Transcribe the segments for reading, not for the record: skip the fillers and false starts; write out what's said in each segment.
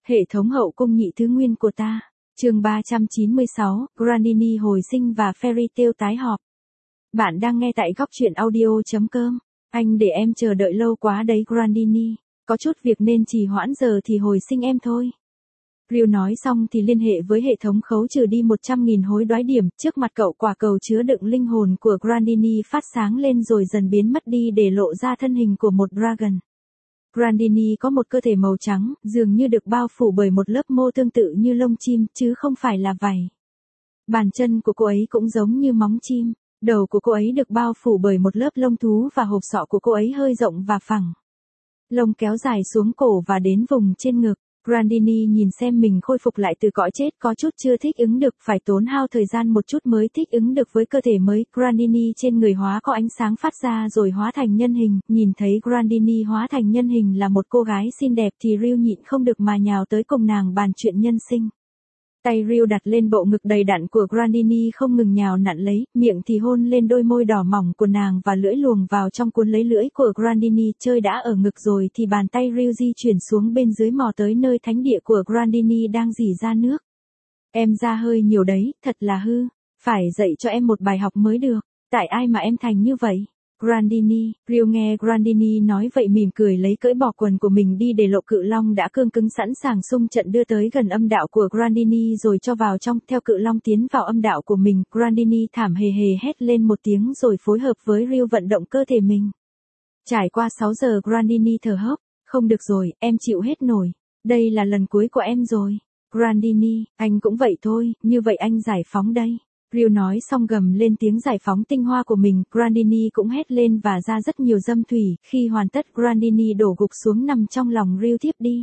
Hệ thống hậu cung nhị thứ nguyên của ta. Chương 396, Grandini hồi sinh và Fairy Tail tái họp. Bạn đang nghe tại góc truyện audio.com. Anh để em chờ đợi lâu quá đấy Grandini. Có chút việc nên trì hoãn giờ thì hồi sinh em thôi. Ryu nói xong thì liên hệ với hệ thống khấu trừ đi 100.000 hối đoái điểm. Trước mặt cậu, quả cầu chứa đựng linh hồn của Grandini phát sáng lên rồi dần biến mất đi để lộ ra thân hình của một dragon. Grandini có một cơ thể màu trắng, dường như được bao phủ bởi một lớp mô tương tự như lông chim, chứ không phải là vảy. Bàn chân của cô ấy cũng giống như móng chim. Đầu của cô ấy được bao phủ bởi một lớp lông thú và hộp sọ của cô ấy hơi rộng và phẳng. Lông kéo dài xuống cổ và đến vùng trên ngực. Grandini nhìn xem mình khôi phục lại từ cõi chết, có chút chưa thích ứng được, phải tốn hao thời gian một chút mới thích ứng được với cơ thể mới. Grandini trên người hóa có ánh sáng phát ra rồi hóa thành nhân hình. Nhìn thấy Grandini hóa thành nhân hình là một cô gái xinh đẹp thì Ryu nhịn không được mà nhào tới cùng nàng bàn chuyện nhân sinh. Tay Ryu đặt lên bộ ngực đầy đặn của Grandini không ngừng nhào nặn lấy, miệng thì hôn lên đôi môi đỏ mỏng của nàng và lưỡi luồn vào trong cuốn lấy lưỡi của Grandini. Chơi đã ở ngực rồi thì bàn tay Ryu di chuyển xuống bên dưới mò tới nơi thánh địa của Grandini đang rỉ ra nước. Em ra hơi nhiều đấy, thật là hư, phải dạy cho em một bài học mới được, tại ai mà em thành như vậy? Grandini, Ryu nghe Grandini nói vậy mỉm cười lấy cởi bỏ quần của mình đi để lộ cự long đã cương cứng sẵn sàng xung trận đưa tới gần âm đạo của Grandini rồi cho vào trong. Theo cự long tiến vào âm đạo của mình, Grandini thảm hề hề hét lên một tiếng rồi phối hợp với Ryu vận động cơ thể mình. Trải qua 6 giờ Grandini thở hốc, không được rồi, em chịu hết nổi, đây là lần cuối của em rồi. Grandini, anh cũng vậy thôi, như vậy anh giải phóng đây. Ryu nói xong gầm lên tiếng giải phóng tinh hoa của mình, Grandini cũng hét lên và ra rất nhiều dâm thủy. Khi hoàn tất, Grandini đổ gục xuống nằm trong lòng Ryu tiếp đi.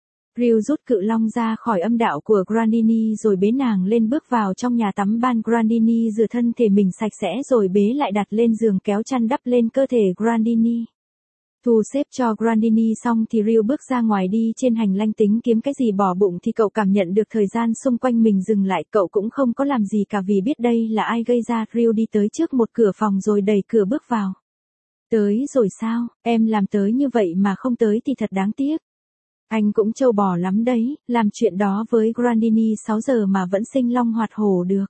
Ryu rút cự long ra khỏi âm đạo của Grandini rồi bế nàng lên bước vào trong nhà tắm ban. Grandini rửa thân thể mình sạch sẽ rồi bế lại đặt lên giường kéo chăn đắp lên cơ thể Grandini. Thu xếp cho Grandini xong thì Ryu bước ra ngoài đi trên hành lang tính kiếm cái gì bỏ bụng thì cậu cảm nhận được thời gian xung quanh mình dừng lại. Cậu cũng không có làm gì cả vì biết đây là ai gây ra. Ryu đi tới trước một cửa phòng rồi đẩy cửa bước vào. Tới rồi sao, em làm tới như vậy mà không tới thì thật đáng tiếc. Anh cũng trâu bò lắm đấy, làm chuyện đó với Grandini 6 giờ mà vẫn sinh long hoạt hổ được.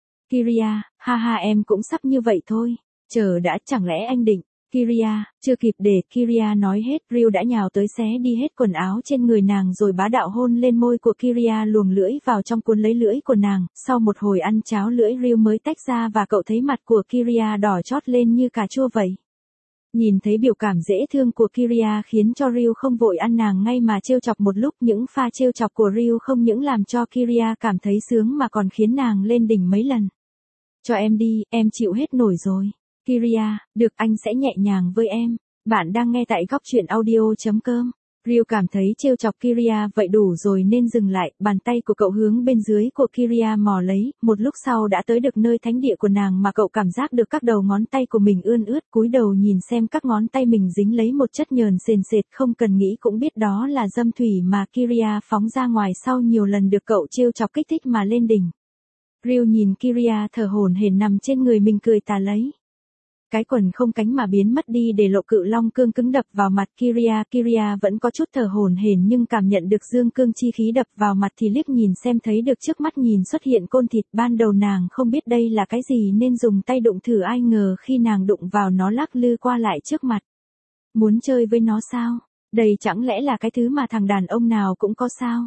Kiria, ha ha em cũng sắp như vậy thôi. Chờ đã, chẳng lẽ anh định. Kiria, chưa kịp để Kiria nói hết, Ryu đã nhào tới xé đi hết quần áo trên người nàng rồi bá đạo hôn lên môi của Kiria, luồn lưỡi vào trong cuốn lấy lưỡi của nàng. Sau một hồi ăn cháo lưỡi Ryu mới tách ra và cậu thấy mặt của Kiria đỏ chót lên như cà chua vậy. Nhìn thấy biểu cảm dễ thương của Kiria khiến cho Ryu không vội ăn nàng ngay mà trêu chọc một lúc. Những pha trêu chọc của Ryu không những làm cho Kiria cảm thấy sướng mà còn khiến nàng lên đỉnh mấy lần. Cho em đi, em chịu hết nổi rồi. Kiria, được anh sẽ nhẹ nhàng với em. Bạn đang nghe tại góc truyện audio.com. Ryu cảm thấy trêu chọc Kiria vậy đủ rồi nên dừng lại, bàn tay của cậu hướng bên dưới của Kiria mò lấy, một lúc sau đã tới được nơi thánh địa của nàng mà cậu cảm giác được các đầu ngón tay của mình ươn ướt, cúi đầu nhìn xem các ngón tay mình dính lấy một chất nhờn sền sệt, không cần nghĩ cũng biết đó là dâm thủy mà Kiria phóng ra ngoài sau nhiều lần được cậu trêu chọc kích thích mà lên đỉnh. Ryu nhìn Kiria thở hổn hển nằm trên người mình cười tà lấy. Cái quần không cánh mà biến mất đi để lộ cự long cương cứng đập vào mặt Kiria. Kiria vẫn có chút thở hổn hển nhưng cảm nhận được dương cương chi khí đập vào mặt thì liếc nhìn xem thấy được trước mắt nhìn xuất hiện côn thịt. Ban đầu nàng không biết đây là cái gì nên dùng tay đụng thử, ai ngờ khi nàng đụng vào nó lắc lư qua lại trước mặt. Muốn chơi với nó sao? Đây chẳng lẽ là cái thứ mà thằng đàn ông nào cũng có sao?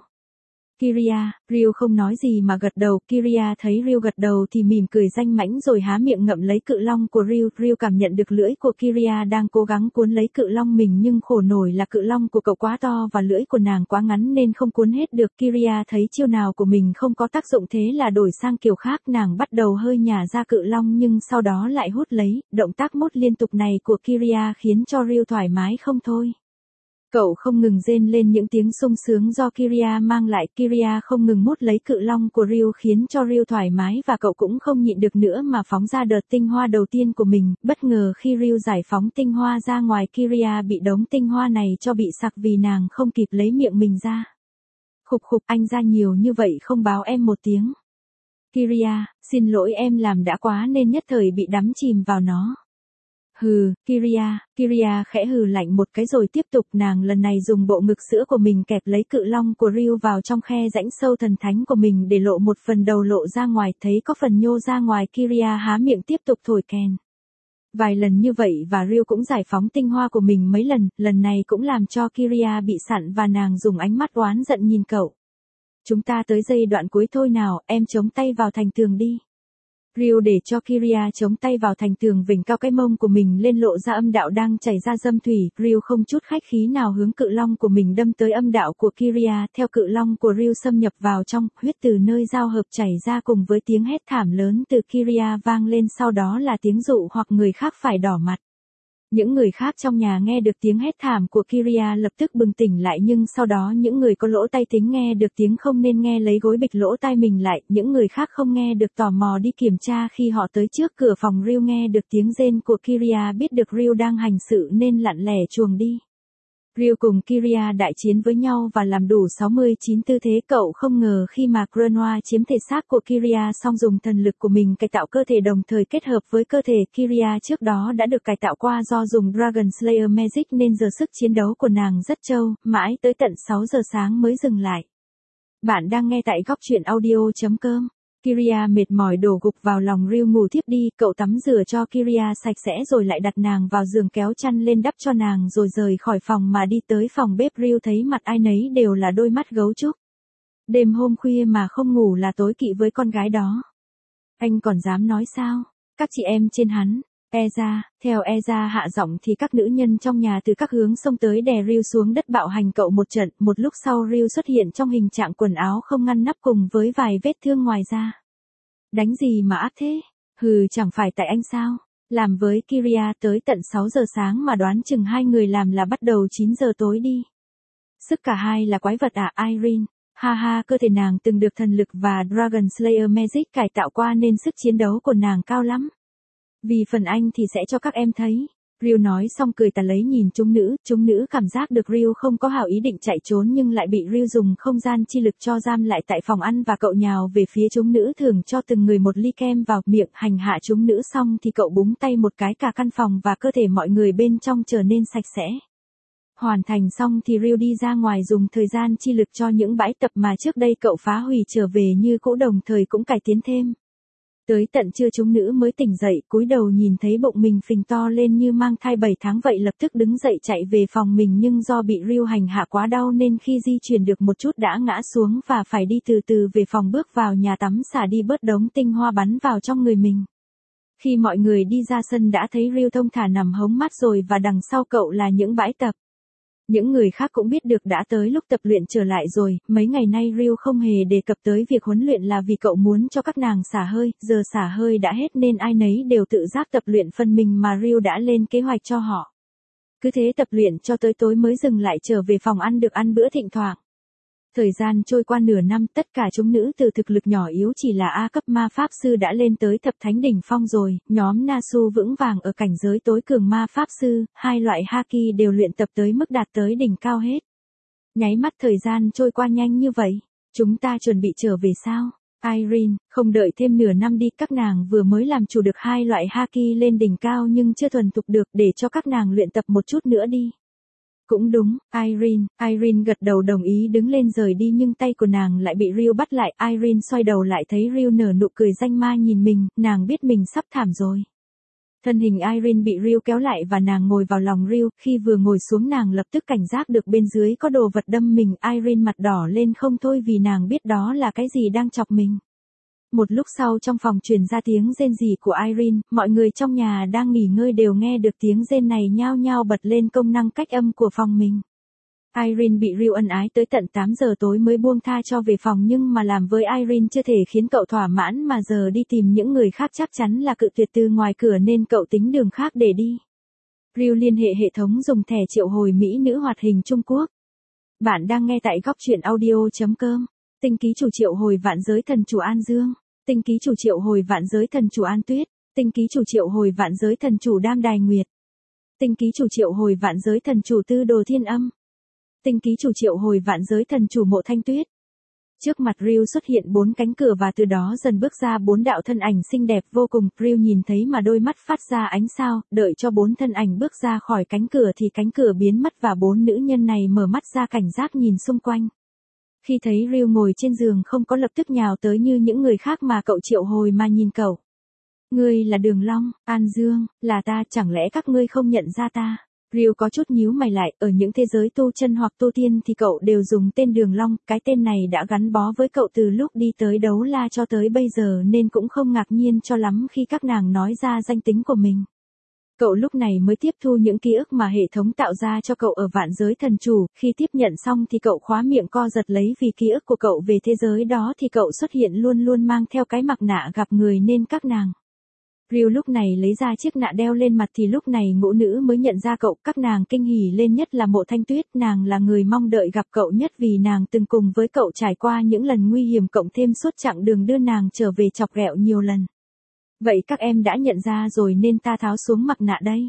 Kiria, Ryu không nói gì mà gật đầu. Kiria thấy Ryu gật đầu thì mỉm cười danh mãnh rồi há miệng ngậm lấy cự long của Ryu. Ryu cảm nhận được lưỡi của Kiria đang cố gắng cuốn lấy cự long mình nhưng khổ nổi là cự long của cậu quá to và lưỡi của nàng quá ngắn nên không cuốn hết được. Kiria thấy chiêu nào của mình không có tác dụng thế là đổi sang kiểu khác, nàng bắt đầu hơi nhả ra cự long nhưng sau đó lại hút lấy. Động tác mút liên tục này của Kiria khiến cho Ryu thoải mái không thôi. Cậu không ngừng rên lên những tiếng sung sướng do Kiria mang lại. Kiria không ngừng mút lấy cự long của Ryu khiến cho Ryu thoải mái và cậu cũng không nhịn được nữa mà phóng ra đợt tinh hoa đầu tiên của mình. Bất ngờ khi Ryu giải phóng tinh hoa ra ngoài, Kiria bị đống tinh hoa này cho bị sặc vì nàng không kịp lấy miệng mình ra. Khục khục, anh ra nhiều như vậy không báo em một tiếng. Kiria, xin lỗi em làm đã quá nên nhất thời bị đắm chìm vào nó. Hừ, Kiria khẽ hừ lạnh một cái rồi tiếp tục, nàng lần này dùng bộ ngực sữa của mình kẹp lấy cự long của Ryu vào trong khe rãnh sâu thần thánh của mình để lộ một phần đầu lộ ra ngoài, thấy có phần nhô ra ngoài, Kiria há miệng tiếp tục thổi kèn. Vài lần như vậy và Ryu cũng giải phóng tinh hoa của mình mấy lần này cũng làm cho Kiria bị sặn và nàng dùng ánh mắt oán giận nhìn cậu. Chúng ta tới giai đoạn cuối thôi nào, em chống tay vào thành tường đi. Ryu để cho Kiria chống tay vào thành tường, vểnh cao cái mông của mình lên lộ ra âm đạo đang chảy ra dâm thủy. Ryu không chút khách khí nào hướng cự long của mình đâm tới âm đạo của Kiria, theo cự long của Ryu xâm nhập vào trong, huyết từ nơi giao hợp chảy ra cùng với tiếng hét thảm lớn từ Kiria vang lên, sau đó là tiếng dụ hoặc người khác phải đỏ mặt. Những người khác trong nhà nghe được tiếng hét thảm của Kiria lập tức bừng tỉnh lại, nhưng sau đó những người có lỗ tai thính nghe được tiếng không nên nghe lấy gối bịt lỗ tai mình lại, những người khác không nghe được tò mò đi kiểm tra. Khi họ tới trước cửa phòng Ryu nghe được tiếng rên của Kiria, biết được Ryu đang hành sự nên lặn lẻ chuồng đi. Ryu cùng Kiria đại chiến với nhau và làm đủ 69 tư thế, cậu không ngờ khi mà Granoa chiếm thể xác của Kiria xong dùng thần lực của mình cải tạo cơ thể đồng thời kết hợp với cơ thể Kiria trước đó đã được cải tạo qua do dùng Dragon Slayer Magic nên giờ sức chiến đấu của nàng rất trâu, mãi tới tận 6 giờ sáng mới dừng lại. Bạn đang nghe tại góc truyện audio.com. Kiria mệt mỏi đổ gục vào lòng Ryu ngủ thiếp đi, cậu tắm rửa cho Kiria sạch sẽ rồi lại đặt nàng vào giường, kéo chăn lên đắp cho nàng rồi rời khỏi phòng mà đi tới phòng bếp. Ryu thấy mặt ai nấy đều là đôi mắt gấu trúc. Đêm hôm khuya mà không ngủ là tối kỵ với con gái đó. Anh còn dám nói sao? Các chị em trên hắn. Theo Eza hạ giọng thì các nữ nhân trong nhà từ các hướng xông tới đè Ryu xuống đất bạo hành cậu một trận. Một lúc sau Ryu xuất hiện trong hình trạng quần áo không ngăn nắp cùng với vài vết thương ngoài da. Đánh gì mà ác thế? Hừ, chẳng phải tại anh sao? Làm với Kiria tới tận 6 giờ sáng mà đoán chừng hai người làm là bắt đầu 9 giờ tối đi. Sức cả hai là quái vật à Irene? Ha, cơ thể nàng từng được thần lực và Dragon Slayer Magic cải tạo qua nên sức chiến đấu của nàng cao lắm. Vì phần anh thì sẽ cho các em thấy. Ryu nói xong cười tà lấy nhìn chúng nữ cảm giác được Ryu không có hảo ý định chạy trốn nhưng lại bị Ryu dùng không gian chi lực cho giam lại tại phòng ăn và cậu nhào về phía chúng nữ, thường cho từng người một ly kem vào miệng, hành hạ chúng nữ xong thì cậu búng tay một cái cả căn phòng và cơ thể mọi người bên trong trở nên sạch sẽ. Hoàn thành xong thì Ryu đi ra ngoài dùng thời gian chi lực cho những bãi tập mà trước đây cậu phá hủy trở về như cũ, đồng thời cũng cải tiến thêm. Tới tận trưa chúng nữ mới tỉnh dậy, cúi đầu nhìn thấy bụng mình phình to lên như mang thai 7 tháng vậy, lập tức đứng dậy chạy về phòng mình, nhưng do bị Ryu hành hạ quá đau nên khi di chuyển được một chút đã ngã xuống và phải đi từ từ về phòng, bước vào nhà tắm xả đi bớt đống tinh hoa bắn vào trong người mình. Khi mọi người đi ra sân đã thấy Ryu thông thả nằm hống mắt rồi và đằng sau cậu là những bãi tập. Những người khác cũng biết được đã tới lúc tập luyện trở lại rồi, mấy ngày nay Ryu không hề đề cập tới việc huấn luyện là vì cậu muốn cho các nàng xả hơi, giờ xả hơi đã hết nên ai nấy đều tự giác tập luyện phần mình mà Ryu đã lên kế hoạch cho họ. Cứ thế tập luyện cho tới tối mới dừng lại trở về phòng ăn được ăn bữa thịnh thoảng. Thời gian trôi qua nửa năm, tất cả chúng nữ từ thực lực nhỏ yếu chỉ là A cấp ma pháp sư đã lên tới thập thánh đỉnh phong rồi, nhóm Nasu vững vàng ở cảnh giới tối cường ma pháp sư, hai loại haki đều luyện tập tới mức đạt tới đỉnh cao hết. Nháy mắt thời gian trôi qua nhanh như vậy, chúng ta chuẩn bị trở về sao? Irene, không đợi thêm nửa năm đi, các nàng vừa mới làm chủ được hai loại haki lên đỉnh cao nhưng chưa thuần thục được, để cho các nàng luyện tập một chút nữa đi. Cũng đúng, Irene gật đầu đồng ý đứng lên rời đi nhưng tay của nàng lại bị Ryu bắt lại. Irene xoay đầu lại thấy Ryu nở nụ cười danh ma nhìn mình, nàng biết mình sắp thảm rồi. Thân hình Irene bị Ryu kéo lại và nàng ngồi vào lòng Ryu, khi vừa ngồi xuống nàng lập tức cảnh giác được bên dưới có đồ vật đâm mình. Irene mặt đỏ lên không thôi vì nàng biết đó là cái gì đang chọc mình. Một lúc sau trong phòng truyền ra tiếng rên rỉ của Irene, mọi người trong nhà đang nghỉ ngơi đều nghe được tiếng rên này nhao nhao bật lên công năng cách âm của phòng mình. Irene bị Ryu ân ái tới tận 8 giờ tối mới buông tha cho về phòng, nhưng mà làm với Irene chưa thể khiến cậu thỏa mãn mà giờ đi tìm những người khác chắc chắn là cự tuyệt từ ngoài cửa nên cậu tính đường khác để đi. Ryu liên hệ hệ thống dùng thẻ triệu hồi mỹ nữ hoạt hình Trung Quốc. Bạn đang nghe tại góc truyện audio.com. Tinh ký chủ triệu hồi vạn giới thần chủ An Dương. Tinh ký chủ triệu hồi vạn giới thần chủ An Tuyết. Tinh ký chủ triệu hồi vạn giới thần chủ Đam Đài Nguyệt. Tinh ký chủ triệu hồi vạn giới thần chủ Tư Đồ Thiên Âm. Tinh ký chủ triệu hồi vạn giới thần chủ Mộ Thanh Tuyết. Trước mặt Ryu xuất hiện 4 cánh cửa và từ đó dần bước ra 4 đạo thân ảnh xinh đẹp vô cùng. Ryu nhìn thấy mà đôi mắt phát ra ánh sao, đợi cho 4 thân ảnh bước ra khỏi cánh cửa thì cánh cửa biến mất và 4 nữ nhân này mở mắt ra cảnh giác nhìn xung quanh. Khi thấy Ryu ngồi trên giường không có lập tức nhào tới như những người khác mà cậu triệu hồi mà nhìn cậu. Ngươi là Đường Long, An Dương, là ta, chẳng lẽ các ngươi không nhận ra ta? Ryu có chút nhíu mày lại, ở những thế giới tu chân hoặc tu tiên thì cậu đều dùng tên Đường Long, cái tên này đã gắn bó với cậu từ lúc đi tới Đấu La cho tới bây giờ nên cũng không ngạc nhiên cho lắm khi các nàng nói ra danh tính của mình. Cậu lúc này mới tiếp thu những ký ức mà hệ thống tạo ra cho cậu ở vạn giới thần chủ, khi tiếp nhận xong thì cậu khóa miệng co giật lấy vì ký ức của cậu về thế giới đó thì cậu xuất hiện luôn luôn mang theo cái mặt nạ gặp người nên các nàng. Ryu lúc này lấy ra chiếc nạ đeo lên mặt thì lúc này ngũ nữ mới nhận ra cậu, các nàng kinh hỉ lên nhất là Mộ Thanh Tuyết, nàng là người mong đợi gặp cậu nhất vì nàng từng cùng với cậu trải qua những lần nguy hiểm cộng thêm suốt chặng đường đưa nàng trở về chọc ghẹo nhiều lần. Vậy các em đã nhận ra rồi nên ta tháo xuống mặt nạ đây.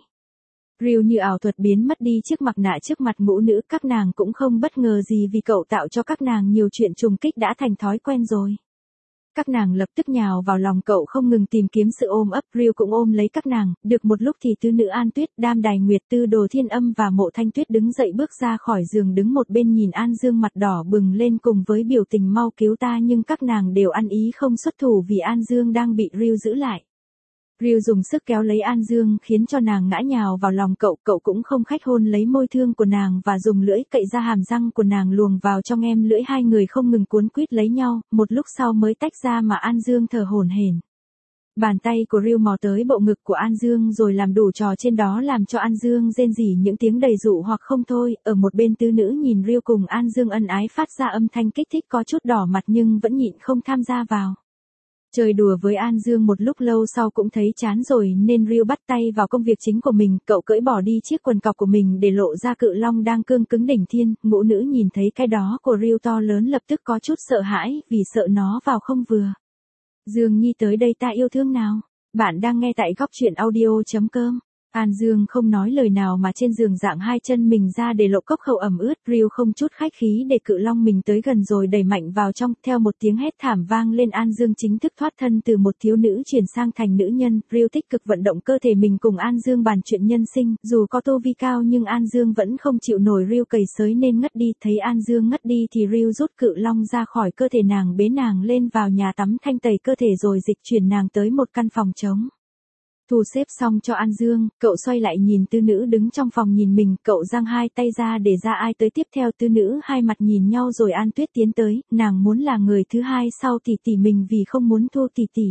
Ryu như ảo thuật biến mất đi chiếc mặt nạ trước mặt ngũ nữ, các nàng cũng không bất ngờ gì vì cậu tạo cho các nàng nhiều chuyện trùng kích đã thành thói quen rồi. Các nàng lập tức nhào vào lòng cậu không ngừng tìm kiếm sự ôm ấp, Ryu cũng ôm lấy các nàng, được một lúc thì tứ nữ An Tuyết, Đam Đài Nguyệt, Tư Đồ Thiên Âm và Mộ Thanh Tuyết đứng dậy bước ra khỏi giường đứng một bên nhìn An Dương mặt đỏ bừng lên cùng với biểu tình mau cứu ta nhưng các nàng đều ăn ý không xuất thủ vì An Dương đang bị Ryu giữ lại. Ryu dùng sức kéo lấy An Dương khiến cho nàng ngã nhào vào lòng cậu, cậu cũng không khách hôn lấy môi thương của nàng và dùng lưỡi cậy ra hàm răng của nàng luồng vào trong em lưỡi, hai người không ngừng cuốn quýt lấy nhau, một lúc sau mới tách ra mà An Dương thở hổn hển. Bàn tay của Ryu mò tới bộ ngực của An Dương rồi làm đủ trò trên đó làm cho An Dương rên rỉ những tiếng đầy dụ hoặc không thôi, ở một bên tứ nữ nhìn Ryu cùng An Dương ân ái phát ra âm thanh kích thích có chút đỏ mặt nhưng vẫn nhịn không tham gia vào. Chơi đùa với An Dương một lúc lâu sau cũng thấy chán rồi nên Ryu bắt tay vào công việc chính của mình, cậu cởi bỏ đi chiếc quần cọc của mình để lộ ra cự long đang cương cứng đỉnh thiên, ngũ nữ nhìn thấy cái đó của Ryu to lớn lập tức có chút sợ hãi vì sợ nó vào không vừa. Dương Nhi tới đây ta yêu thương nào. Bạn đang nghe tại góc truyện audio.com. An Dương không nói lời nào mà trên giường dạng hai chân mình ra để lộ cốc khẩu ẩm ướt, Ryu không chút khách khí để cự long mình tới gần rồi đẩy mạnh vào trong, theo một tiếng hét thảm vang lên An Dương chính thức thoát thân từ một thiếu nữ chuyển sang thành nữ nhân, Ryu tích cực vận động cơ thể mình cùng An Dương bàn chuyện nhân sinh, dù có tu vi cao nhưng An Dương vẫn không chịu nổi Ryu cầy xới nên ngất đi, thấy An Dương ngất đi thì Ryu rút cự long ra khỏi cơ thể nàng bế nàng lên vào nhà tắm thanh tẩy cơ thể rồi dịch chuyển nàng tới một căn phòng trống. Thu xếp xong cho An Dương, cậu xoay lại nhìn tứ nữ đứng trong phòng nhìn mình, cậu giang hai tay ra để ra ai tới tiếp theo, tứ nữ hai mặt nhìn nhau rồi An Tuyết tiến tới, nàng muốn là người thứ hai sau tỷ tỷ mình vì không muốn thua tỷ tỷ.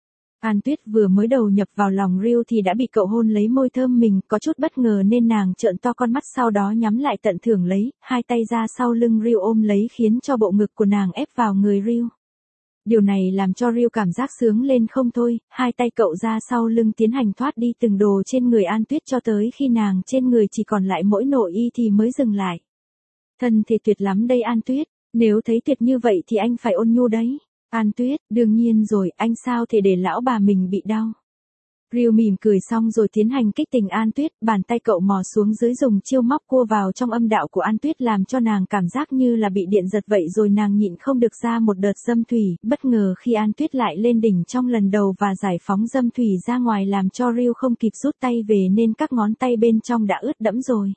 An Tuyết vừa mới đầu nhập vào lòng Ryu thì đã bị cậu hôn lấy môi thơm mình, có chút bất ngờ nên nàng trợn to con mắt sau đó nhắm lại tận thưởng lấy, hai tay ra sau lưng Ryu ôm lấy khiến cho bộ ngực của nàng ép vào người Ryu. Điều này làm cho Ryu cảm giác sướng lên không thôi, hai tay cậu ra sau lưng tiến hành thoát đi từng đồ trên người An Tuyết cho tới khi nàng trên người chỉ còn lại mỗi nội y thì mới dừng lại. Thân thể tuyệt lắm đây An Tuyết, nếu thấy tuyệt như vậy thì anh phải ôn nhu đấy. An Tuyết, đương nhiên rồi, anh sao thể để lão bà mình bị đau. Ryu mỉm cười xong rồi tiến hành kích tình An Tuyết, bàn tay cậu mò xuống dưới dùng chiêu móc cua vào trong âm đạo của An Tuyết làm cho nàng cảm giác như là bị điện giật vậy rồi nàng nhịn không được ra một đợt dâm thủy, bất ngờ khi An Tuyết lại lên đỉnh trong lần đầu và giải phóng dâm thủy ra ngoài làm cho Ryu không kịp rút tay về nên các ngón tay bên trong đã ướt đẫm rồi.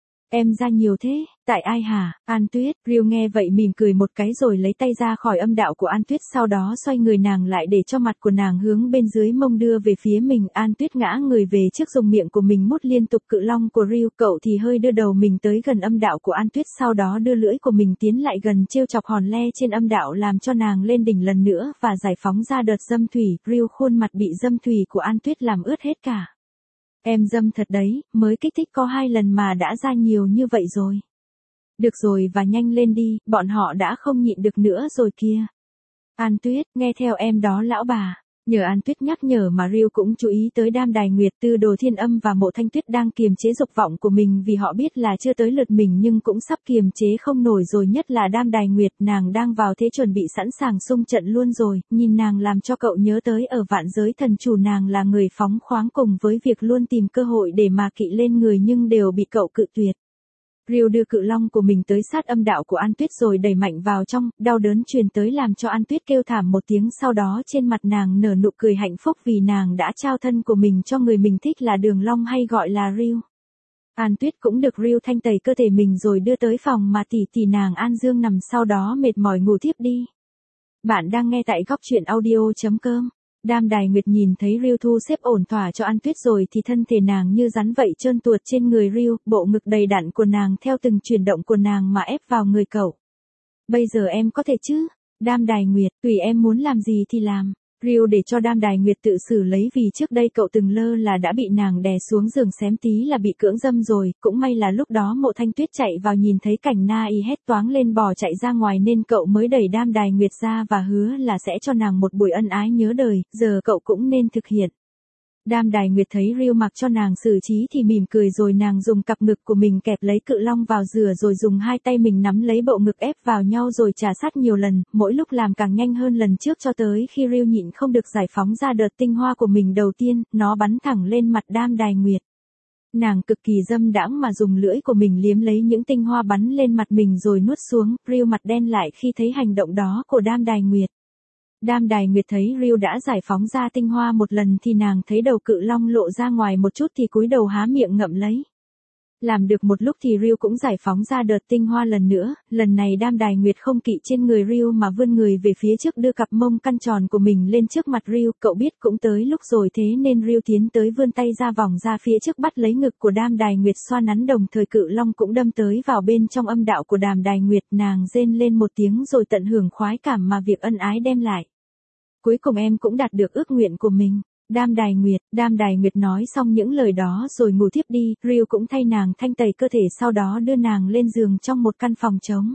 Em ra nhiều thế, tại ai hả, An Tuyết, Ryu nghe vậy mỉm cười một cái rồi lấy tay ra khỏi âm đạo của An Tuyết sau đó xoay người nàng lại để cho mặt của nàng hướng bên dưới mông đưa về phía mình, An Tuyết ngã người về trước dùng miệng của mình mút liên tục cự long của Ryu, cậu thì hơi đưa đầu mình tới gần âm đạo của An Tuyết sau đó đưa lưỡi của mình tiến lại gần trêu chọc hòn le trên âm đạo làm cho nàng lên đỉnh lần nữa và giải phóng ra đợt dâm thủy, Ryu khuôn mặt bị dâm thủy của An Tuyết làm ướt hết cả. Em dâm thật đấy, mới kích thích có 2 lần mà đã ra nhiều như vậy rồi. Được rồi và nhanh lên đi, bọn họ đã không nhịn được nữa rồi kia. An Tuyết, nghe theo em đó lão bà. Nhờ An Tuyết nhắc nhở mà Ryu cũng chú ý tới Đam Đài Nguyệt, Tư Đồ Thiên Âm và Mộ Thanh Tuyết đang kiềm chế dục vọng của mình vì họ biết là chưa tới lượt mình nhưng cũng sắp kiềm chế không nổi rồi, nhất là Đam Đài Nguyệt, nàng đang vào thế chuẩn bị sẵn sàng xung trận luôn rồi, nhìn nàng làm cho cậu nhớ tới ở vạn giới thần chủ nàng là người phóng khoáng cùng với việc luôn tìm cơ hội để mà kỵ lên người nhưng đều bị cậu cự tuyệt. Ryu đưa cự long của mình tới sát âm đạo của An Tuyết rồi đẩy mạnh vào trong, đau đớn truyền tới làm cho An Tuyết kêu thảm một tiếng, sau đó trên mặt nàng nở nụ cười hạnh phúc vì nàng đã trao thân của mình cho người mình thích là Đường Long hay gọi là Ryu. An Tuyết cũng được Ryu thanh tẩy cơ thể mình rồi đưa tới phòng mà tỷ nàng An Dương nằm, sau đó mệt mỏi ngủ tiếp đi. Bạn đang nghe tại góc truyện audio.com. Đam Đài Nguyệt nhìn thấy Ryu thu xếp ổn thỏa cho An Tuyết rồi thì thân thể nàng như rắn vậy trơn tuột trên người Ryu, bộ ngực đầy đặn của nàng theo từng chuyển động của nàng mà ép vào người cậu. Bây giờ em có thể chứ? Đam Đài Nguyệt, tùy em muốn làm gì thì làm. Ryu để cho Đam Đài Nguyệt tự xử lấy vì trước đây cậu từng lơ là đã bị nàng đè xuống giường xém tí là bị cưỡng dâm rồi, cũng may là lúc đó Mộ Thanh Tuyết chạy vào nhìn thấy cảnh na y hét toáng lên bò chạy ra ngoài nên cậu mới đẩy Đam Đài Nguyệt ra và hứa là sẽ cho nàng một buổi ân ái nhớ đời, giờ cậu cũng nên thực hiện. Đam Đài Nguyệt thấy Ryu mặc cho nàng xử trí thì mỉm cười rồi nàng dùng cặp ngực của mình kẹp lấy cự long vào rửa rồi dùng hai tay mình nắm lấy bộ ngực ép vào nhau rồi trà sát nhiều lần, mỗi lúc làm càng nhanh hơn lần trước cho tới khi Ryu nhịn không được giải phóng ra đợt tinh hoa của mình đầu tiên, nó bắn thẳng lên mặt Đam Đài Nguyệt. Nàng cực kỳ dâm đãng mà dùng lưỡi của mình liếm lấy những tinh hoa bắn lên mặt mình rồi nuốt xuống, Ryu mặt đen lại khi thấy hành động đó của Đam Đài Nguyệt. Đam Đài Nguyệt thấy Ryu đã giải phóng ra tinh hoa một lần thì nàng thấy đầu cự long lộ ra ngoài một chút thì cúi đầu há miệng ngậm lấy. Làm được một lúc thì Ryu cũng giải phóng ra đợt tinh hoa lần nữa, lần này Đam Đài Nguyệt không kỵ trên người Ryu mà vươn người về phía trước đưa cặp mông căn tròn của mình lên trước mặt Ryu, cậu biết cũng tới lúc rồi thế nên Ryu tiến tới vươn tay ra vòng ra phía trước bắt lấy ngực của Đam Đài Nguyệt xoa nắn, đồng thời cự long cũng đâm tới vào bên trong âm đạo của Đam Đài Nguyệt, nàng rên lên một tiếng rồi tận hưởng khoái cảm mà việc ân ái đem lại. Cuối cùng em cũng đạt được ước nguyện của mình. Đam Đài Nguyệt nói xong những lời đó rồi ngủ tiếp đi, Ryu cũng thay nàng thanh tẩy cơ thể sau đó đưa nàng lên giường trong một căn phòng trống.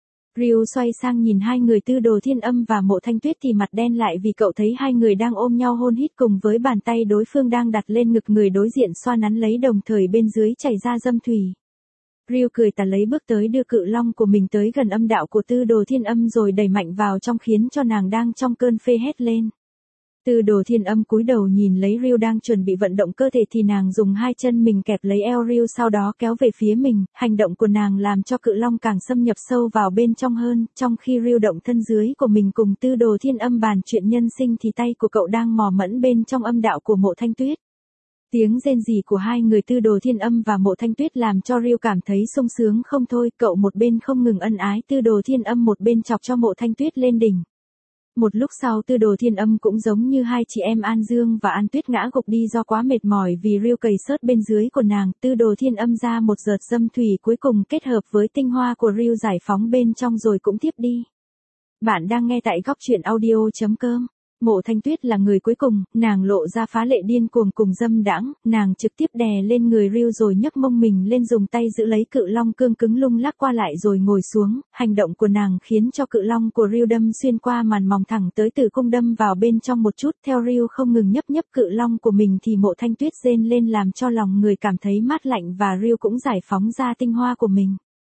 Ryu xoay sang nhìn hai người Tư Đồ Thiên Âm và Mộ Thanh Tuyết thì mặt đen lại vì cậu thấy hai người đang ôm nhau hôn hít cùng với bàn tay đối phương đang đặt lên ngực người đối diện xoa nắn lấy, đồng thời bên dưới chảy ra dâm thủy. Ryu cười tà lấy bước tới đưa cự long của mình tới gần âm đạo của Tư Đồ Thiên Âm rồi đẩy mạnh vào trong khiến cho nàng đang trong cơn phê hét lên. Tư Đồ Thiên Âm cúi đầu nhìn lấy Ryu đang chuẩn bị vận động cơ thể thì nàng dùng hai chân mình kẹp lấy eo Ryu sau đó kéo về phía mình, hành động của nàng làm cho cự long càng xâm nhập sâu vào bên trong hơn, trong khi Ryu động thân dưới của mình cùng Tư Đồ Thiên Âm bàn chuyện nhân sinh thì tay của cậu đang mò mẫm bên trong âm đạo của Mộ Thanh Tuyết. Tiếng rên rỉ của hai người Tư Đồ Thiên Âm và Mộ Thanh Tuyết làm cho Ryu cảm thấy sung sướng không thôi, cậu một bên không ngừng ân ái Tư Đồ Thiên Âm một bên chọc cho Mộ Thanh Tuyết lên đỉnh. Một lúc sau Tư Đồ Thiên Âm cũng giống như hai chị em An Dương và An Tuyết ngã gục đi do quá mệt mỏi vì Ryu cày sớt bên dưới của nàng, Tư Đồ Thiên Âm ra một giọt dâm thủy cuối cùng kết hợp với tinh hoa của Ryu giải phóng bên trong rồi cũng tiếp đi. Bạn đang nghe tại góc truyện audio.com. Mộ Thanh Tuyết là người cuối cùng, nàng lộ ra phá lệ điên cuồng cùng dâm đãng, nàng trực tiếp đè lên người Ryu rồi nhấc mông mình lên dùng tay giữ lấy cự long cương cứng lung lắc qua lại rồi ngồi xuống, hành động của nàng khiến cho cự long của Ryu đâm xuyên qua màn mỏng thẳng tới tử cung đâm vào bên trong một chút, theo Ryu không ngừng nhấp cự long của mình thì Mộ Thanh Tuyết rên lên làm cho lòng người cảm thấy mát lạnh và Ryu cũng giải phóng ra tinh hoa của mình.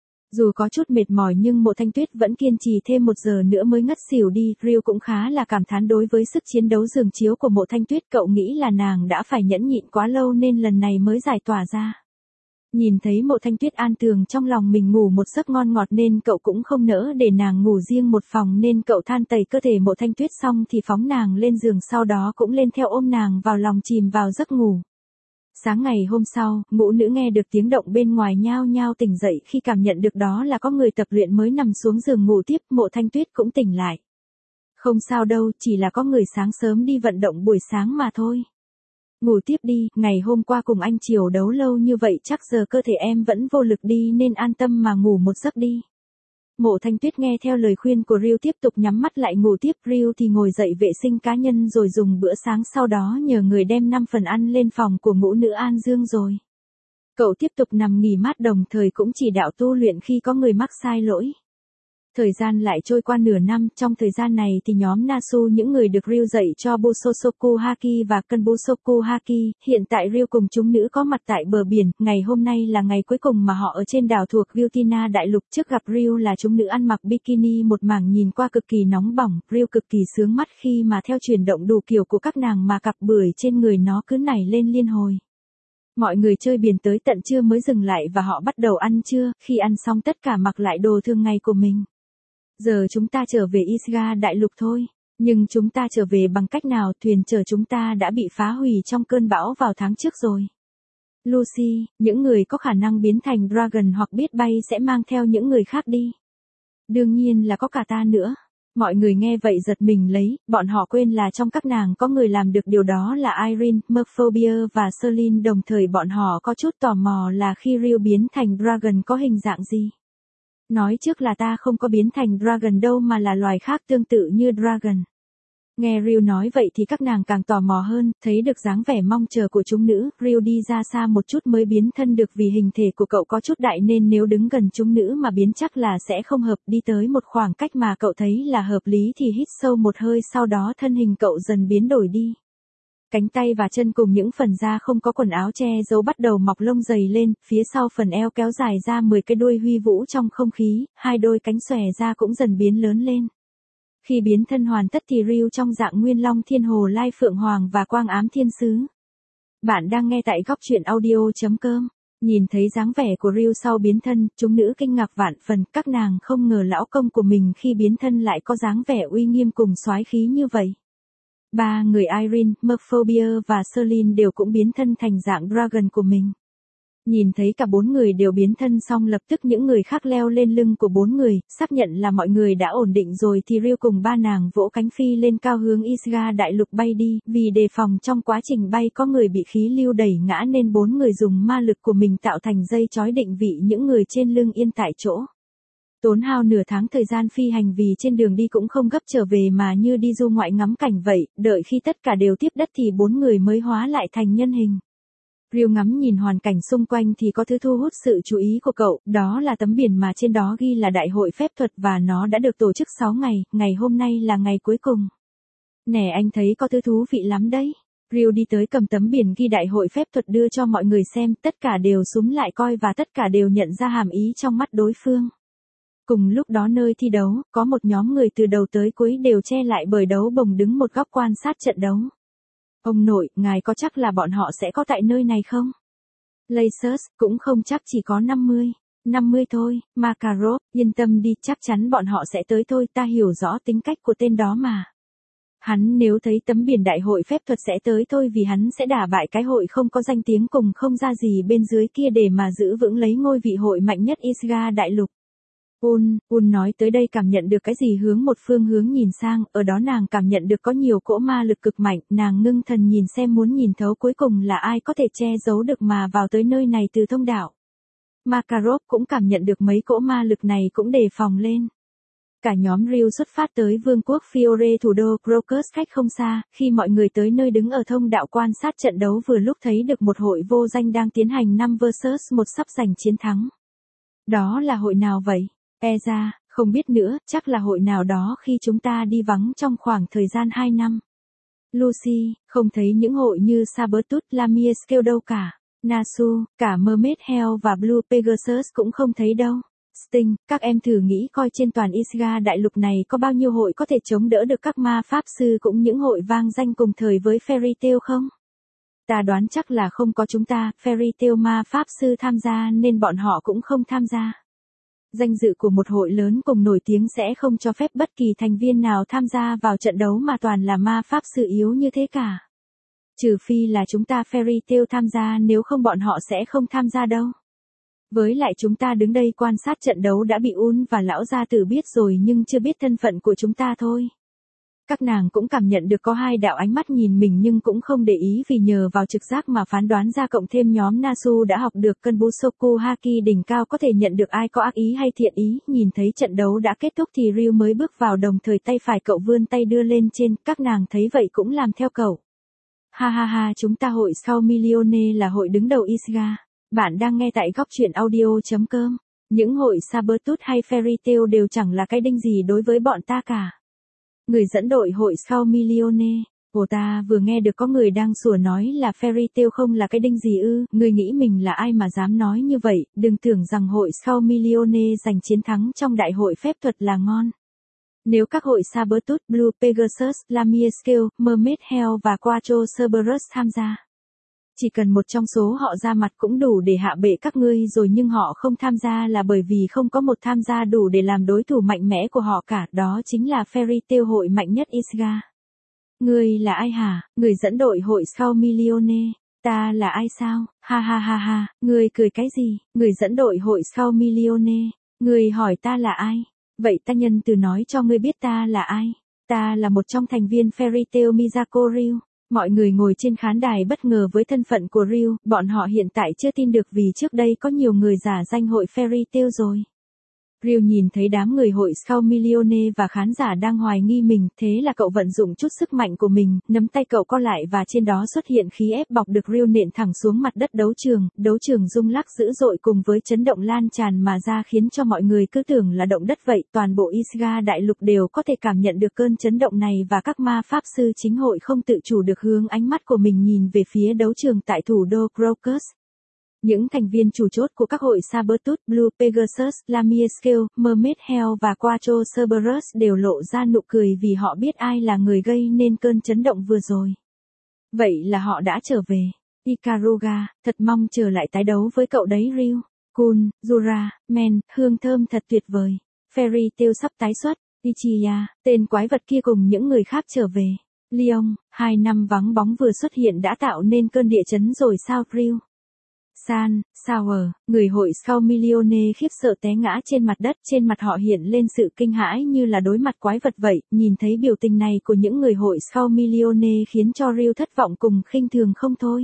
Dù có chút mệt mỏi nhưng Mộ Thanh Tuyết vẫn kiên trì thêm 1 giờ nữa mới ngất xỉu đi, Ryu cũng khá là cảm thán đối với sức chiến đấu giường chiếu của Mộ Thanh Tuyết, cậu nghĩ là nàng đã phải nhẫn nhịn quá lâu nên lần này mới giải tỏa ra. Nhìn thấy Mộ Thanh Tuyết an tường trong lòng mình ngủ một giấc ngon ngọt nên cậu cũng không nỡ để nàng ngủ riêng một phòng nên cậu than tẩy cơ thể Mộ Thanh Tuyết xong thì phóng nàng lên giường sau đó cũng lên theo ôm nàng vào lòng chìm vào giấc ngủ. Sáng ngày hôm sau, ngũ nữ nghe được tiếng động bên ngoài nhao nhao tỉnh dậy khi cảm nhận được đó là có người tập luyện mới nằm xuống giường ngủ tiếp, Mộ Thanh Tuyết cũng tỉnh lại. Không sao đâu, chỉ là có người sáng sớm đi vận động buổi sáng mà thôi. Ngủ tiếp đi, ngày hôm qua cùng anh Triều đấu lâu như vậy chắc giờ cơ thể em vẫn vô lực đi nên an tâm mà ngủ một giấc đi. Mộ Thanh Tuyết nghe theo lời khuyên của Ryu tiếp tục nhắm mắt lại ngủ tiếp, Ryu thì ngồi dậy vệ sinh cá nhân rồi dùng bữa sáng sau đó nhờ người đem 5 phần ăn lên phòng của ngũ nữ An Dương rồi. Cậu tiếp tục nằm nghỉ mát đồng thời cũng chỉ đạo tu luyện khi có người mắc sai lỗi. Thời gian lại trôi qua nửa năm, trong thời gian này thì nhóm Nasu những người được Ryu dạy cho Busosoku Haki và Kenbusoku Haki, hiện tại Ryu cùng chúng nữ có mặt tại bờ biển, ngày hôm nay là ngày cuối cùng mà họ ở trên đảo thuộc Viltina đại lục, trước gặp Ryu là chúng nữ ăn mặc bikini một mảng nhìn qua cực kỳ nóng bỏng, Ryu cực kỳ sướng mắt khi mà theo chuyển động đủ kiểu của các nàng mà cặp bưởi trên người nó cứ nảy lên liên hồi. Mọi người chơi biển tới tận trưa mới dừng lại và họ bắt đầu ăn trưa, khi ăn xong tất cả mặc lại đồ thường ngày của mình. Giờ chúng ta trở về Isga đại lục thôi. Nhưng chúng ta trở về bằng cách nào? Thuyền chở chúng ta đã bị phá hủy trong cơn bão vào tháng trước rồi. Lucy, những người có khả năng biến thành Dragon hoặc biết bay sẽ mang theo những người khác đi. Đương nhiên là có cả ta nữa. Mọi người nghe vậy giật mình lấy, bọn họ quên là trong các nàng có người làm được điều đó là Irene, Merphobia và Celine. Đồng thời bọn họ có chút tò mò là khi Rio biến thành Dragon có hình dạng gì. Nói trước là ta không có biến thành Dragon đâu mà là loài khác tương tự như Dragon. Nghe Rio nói vậy thì các nàng càng tò mò hơn, thấy được dáng vẻ mong chờ của chúng nữ, Rio đi ra xa một chút mới biến thân được vì hình thể của cậu có chút đại nên nếu đứng gần chúng nữ mà biến chắc là sẽ không hợp. Đi tới một khoảng cách mà cậu thấy là hợp lý thì hít sâu một hơi, sau đó thân hình cậu dần biến đổi đi. Cánh tay và chân cùng những phần da không có quần áo che giấu bắt đầu mọc lông dày lên, phía sau phần eo kéo dài ra 10 cái đuôi huy vũ trong không khí, hai đôi cánh xòe ra cũng dần biến lớn lên. Khi biến thân hoàn tất thì Rio trong dạng Nguyên Long Thiên Hồ Lai Phượng Hoàng và Quang Ám Thiên Sứ. Bạn đang nghe tại góc truyện audio.com. Nhìn thấy dáng vẻ của Rio sau biến thân, chúng nữ kinh ngạc vạn phần, các nàng không ngờ lão công của mình khi biến thân lại có dáng vẻ uy nghiêm cùng soái khí như vậy. Ba người Irene, Merphobia và Celine đều cũng biến thân thành dạng Dragon của mình. Nhìn thấy cả bốn người đều biến thân xong lập tức những người khác leo lên lưng của bốn người, xác nhận là mọi người đã ổn định rồi thì Rio cùng ba nàng vỗ cánh phi lên cao hướng Isga đại lục bay đi, vì đề phòng trong quá trình bay có người bị khí lưu đẩy ngã nên bốn người dùng ma lực của mình tạo thành dây chói định vị những người trên lưng yên tại chỗ. Tốn hao nửa tháng thời gian phi hành vì trên đường đi cũng không gấp trở về mà như đi du ngoại ngắm cảnh vậy, đợi khi tất cả đều tiếp đất thì bốn người mới hóa lại thành nhân hình. Rio ngắm nhìn hoàn cảnh xung quanh thì có thứ thu hút sự chú ý của cậu, đó là tấm biển mà trên đó ghi là Đại hội phép thuật và nó đã được tổ chức 6 ngày, ngày hôm nay là ngày cuối cùng. Nè anh thấy có thứ thú vị lắm đấy. Rio đi tới cầm tấm biển ghi Đại hội phép thuật đưa cho mọi người xem, tất cả đều súm lại coi và tất cả đều nhận ra hàm ý trong mắt đối phương. Cùng lúc đó nơi thi đấu, có một nhóm người từ đầu tới cuối đều che lại bởi đấu bồng đứng một góc quan sát trận đấu. Ông nội, ngài có chắc là bọn họ sẽ có tại nơi này không? Lacers, cũng không chắc, chỉ có 50 thôi. Makarov, yên tâm đi, chắc chắn bọn họ sẽ tới thôi, ta hiểu rõ tính cách của tên đó mà. Hắn nếu thấy tấm biển Đại hội phép thuật sẽ tới thôi vì hắn sẽ đả bại cái hội không có danh tiếng cùng không ra gì bên dưới kia để mà giữ vững lấy ngôi vị hội mạnh nhất Isga đại lục. Un nói tới đây cảm nhận được cái gì hướng một phương hướng nhìn sang, ở đó nàng cảm nhận được có nhiều cỗ ma lực cực mạnh, nàng ngưng thần nhìn xem muốn nhìn thấu cuối cùng là ai có thể che giấu được mà vào tới nơi này từ thông đạo. Makarov cũng cảm nhận được mấy cỗ ma lực này cũng đề phòng lên. Cả nhóm Rio xuất phát tới vương quốc Fiore thủ đô Crocus cách không xa, khi mọi người tới nơi đứng ở thông đạo quan sát trận đấu vừa lúc thấy được một hội vô danh đang tiến hành 5 vs 1 sắp giành chiến thắng. Đó là hội nào vậy? Ra, không biết nữa, chắc là hội nào đó khi chúng ta đi vắng trong khoảng thời gian 2 năm. Lucy, không thấy những hội như Sabertooth, Lamia Scale đâu cả. Nasu, cả Mermaid Hell và Blue Pegasus cũng không thấy đâu. Sting, các em thử nghĩ coi trên toàn Isga đại lục này có bao nhiêu hội có thể chống đỡ được các ma pháp sư cũng những hội vang danh cùng thời với Fairy Tail không? Ta đoán chắc là không có chúng ta, Fairy Tail ma pháp sư tham gia nên bọn họ cũng không tham gia. Danh dự của một hội lớn cùng nổi tiếng sẽ không cho phép bất kỳ thành viên nào tham gia vào trận đấu mà toàn là ma pháp sư yếu như thế cả. Trừ phi là chúng ta Fairy Tail tham gia, nếu không bọn họ sẽ không tham gia đâu. Với lại chúng ta đứng đây quan sát trận đấu đã bị Un và lão gia tử biết rồi nhưng chưa biết thân phận của chúng ta thôi. Các nàng cũng cảm nhận được có hai đạo ánh mắt nhìn mình nhưng cũng không để ý vì nhờ vào trực giác mà phán đoán ra, cộng thêm nhóm Nasu đã học được cân Busoku Haki đỉnh cao có thể nhận được ai có ác ý hay thiện ý. Nhìn thấy trận đấu đã kết thúc thì Ryu mới bước vào, đồng thời tay phải cậu vươn tay đưa lên trên, các nàng thấy vậy cũng làm theo cậu. Ha ha ha, chúng ta hội sau Milione là hội đứng đầu Isga. Bạn đang nghe tại góc truyện audio.com. Những hội Sabertooth hay Fairy Tail đều chẳng là cái đinh gì đối với bọn ta cả. Người dẫn đội hội Scout Milione, cô ta vừa nghe được có người đang sủa nói là Fairy Tail không là cái đinh gì ư, người nghĩ mình là ai mà dám nói như vậy, đừng tưởng rằng hội Scout Milione giành chiến thắng trong đại hội phép thuật là ngon. Nếu các hội Sabertooth, Blue Pegasus, Lamia Scale, Mermaid Hell và Quattro Cerberus tham gia, Chỉ cần một trong số họ ra mặt cũng đủ để hạ bệ các ngươi rồi, nhưng họ không tham gia là bởi vì không có một tham gia đủ để làm đối thủ mạnh mẽ của họ cả, đó chính là Fairy Tail hội mạnh nhất Isga. Ngươi là ai hả? Người dẫn đội hội Scout Millionaire. Ta là ai sao? Ha ha ha ha, ngươi cười cái gì? Người dẫn đội hội Scout Millionaire. Ngươi hỏi ta là ai? Vậy ta nhân từ nói cho ngươi biết ta là ai. Ta là một trong thành viên Fairy Tail Mizako Ryu. Mọi người ngồi trên khán đài bất ngờ với thân phận của Ryu, bọn họ hiện tại chưa tin được vì trước đây có nhiều người giả danh hội Fairy Tail rồi. Ryu nhìn thấy đám người hội Scout Millionaire và khán giả đang hoài nghi mình, thế là cậu vận dụng chút sức mạnh của mình, nắm tay cậu co lại và trên đó xuất hiện khí ép bọc được Ryu nện thẳng xuống mặt đất đấu trường rung lắc dữ dội cùng với chấn động lan tràn mà ra khiến cho mọi người cứ tưởng là động đất vậy, toàn bộ Isga đại lục đều có thể cảm nhận được cơn chấn động này và các ma pháp sư chính hội không tự chủ được hướng ánh mắt của mình nhìn về phía đấu trường tại thủ đô Crocus. Những thành viên chủ chốt của các hội Sabertooth, Blue Pegasus, Lamia Scale, Mermaid Hell và Quattro Cerberus đều lộ ra nụ cười vì họ biết ai là người gây nên cơn chấn động vừa rồi. Vậy là họ đã trở về. Ikaruga, thật mong trở lại tái đấu với cậu đấy Ryu. Kun, Jura, Men, hương thơm thật tuyệt vời. Fairy Tail sắp tái xuất. Ichiya, tên quái vật kia cùng những người khác trở về. Leon, 2 năm vắng bóng vừa xuất hiện đã tạo nên cơn địa chấn rồi sao Ryu? San, Sour, người hội Scout Millionaire khiếp sợ té ngã trên mặt đất, trên mặt họ hiện lên sự kinh hãi như là đối mặt quái vật vậy, nhìn thấy biểu tình này của những người hội Scout Millionaire khiến cho Ryu thất vọng cùng khinh thường không thôi.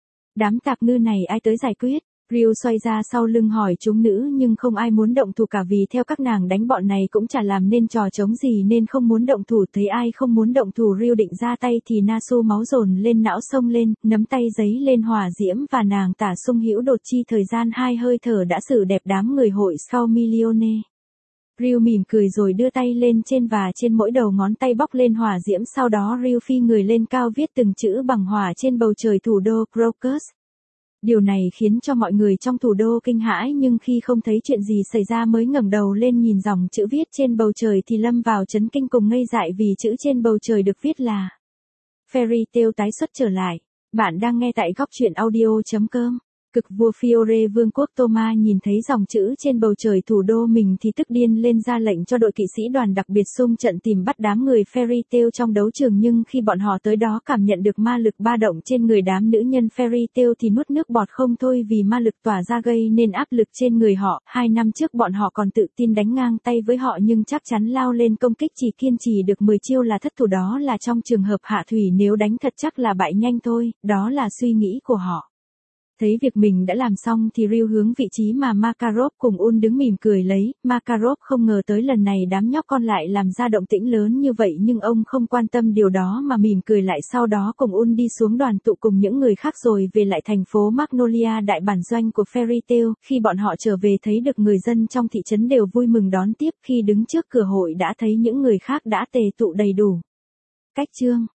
Đám tạp ngư này ai tới giải quyết? Ryu xoay ra sau lưng hỏi chúng nữ nhưng không ai muốn động thủ cả vì theo các nàng đánh bọn này cũng chả làm nên trò trống gì nên không muốn động thủ. Thấy ai không muốn động thủ Ryu định ra tay thì Nasu máu dồn lên não xông lên, nắm tay giấy lên hỏa diễm và nàng tả sung hữu đột chi thời gian 2 hơi thở đã xử đẹp đám người hội Scout Millionaire. Ryu mỉm cười rồi đưa tay lên trên và trên mỗi đầu ngón tay bóc lên hỏa diễm, sau đó Ryu phi người lên cao viết từng chữ bằng hỏa trên bầu trời thủ đô Crocus. Điều này khiến cho mọi người trong thủ đô kinh hãi nhưng khi không thấy chuyện gì xảy ra mới ngẩng đầu lên nhìn dòng chữ viết trên bầu trời thì lâm vào chấn kinh cùng ngây dại vì chữ trên bầu trời được viết là Fairy Tail tái xuất trở lại. Bạn đang nghe tại góc truyện audio.com. Cực vua Fiore vương quốc Toma nhìn thấy dòng chữ trên bầu trời thủ đô mình thì tức điên lên ra lệnh cho đội kỵ sĩ đoàn đặc biệt xung trận tìm bắt đám người Fairy Tail trong đấu trường, nhưng khi bọn họ tới đó cảm nhận được ma lực ba động trên người đám nữ nhân Fairy Tail thì nuốt nước bọt không thôi vì ma lực tỏa ra gây nên áp lực trên người họ. 2 năm trước bọn họ còn tự tin đánh ngang tay với họ nhưng chắc chắn lao lên công kích chỉ kiên trì được 10 chiêu là thất thủ, đó là trong trường hợp hạ thủy, nếu đánh thật chắc là bại nhanh thôi, đó là suy nghĩ của họ. Thấy việc mình đã làm xong thì Ryu hướng vị trí mà Makarov cùng Un đứng mỉm cười lấy. Makarov không ngờ tới lần này đám nhóc con lại làm ra động tĩnh lớn như vậy nhưng ông không quan tâm điều đó mà mỉm cười lại, sau đó cùng Un đi xuống đoàn tụ cùng những người khác rồi về lại thành phố Magnolia, đại bản doanh của Fairy Tail. Khi bọn họ trở về thấy được người dân trong thị trấn đều vui mừng đón tiếp, khi đứng trước cửa hội đã thấy những người khác đã tề tụ đầy đủ. Cách chương